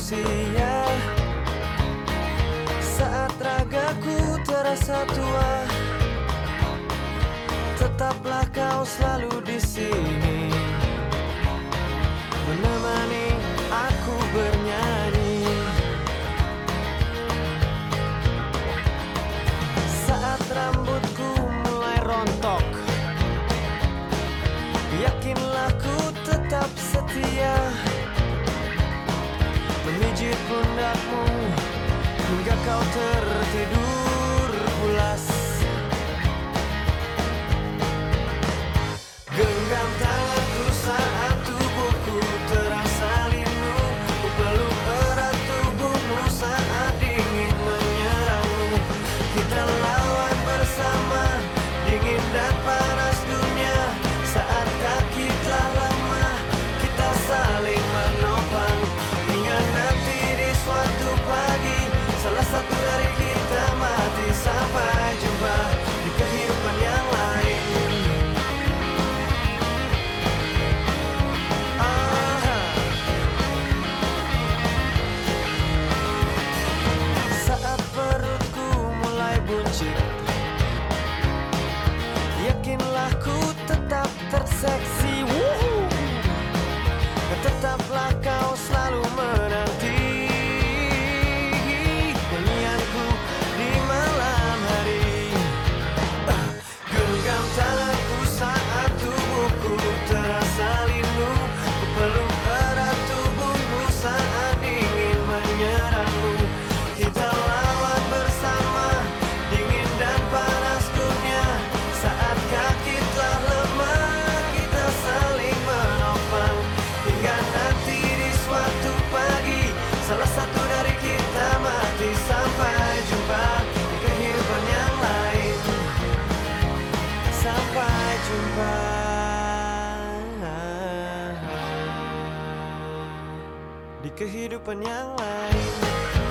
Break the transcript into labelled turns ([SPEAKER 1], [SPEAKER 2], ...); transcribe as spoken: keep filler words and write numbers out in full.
[SPEAKER 1] usia, saat ragaku terasa tua, tetaplah kau selalu di sini, menemani aku bernyanyi. Saat rambutku mulai rontok, yakinlah ku tetap setia, memijit pundakmu hingga kau tertidur pulas. Genggam tanganku saat tubuhku terasa linu, ku peluk erat tubuhmu saat dingin menyerangmu. Kita lawan bersama dingin dan panas dunia, saat kaki telah lemah kita saling menopang, hingga nanti di suatu pagi salah satu dari kita mati. Sampai jumpa di kehidupan yang lain. Aha. Saat perutku mulai buncit, yakinlah ku tetap terseksi. Woohoo. Tetaplah kau selalu menanti nyanyianku di malam hari. uh, Genggam tanganku saat tubuhku terasa linu, ku peluk erat tubuhmu saat dingin menyerangmu. Kita lawan bersama dingin dan panas dunia, saat kaki telah lemah kita saling menopang, hingga nanti di suatu pagi salah satu dari kita mati. Sampai jumpa di kehidupan yang lain. Sampai jumpa di kehidupan yang lain.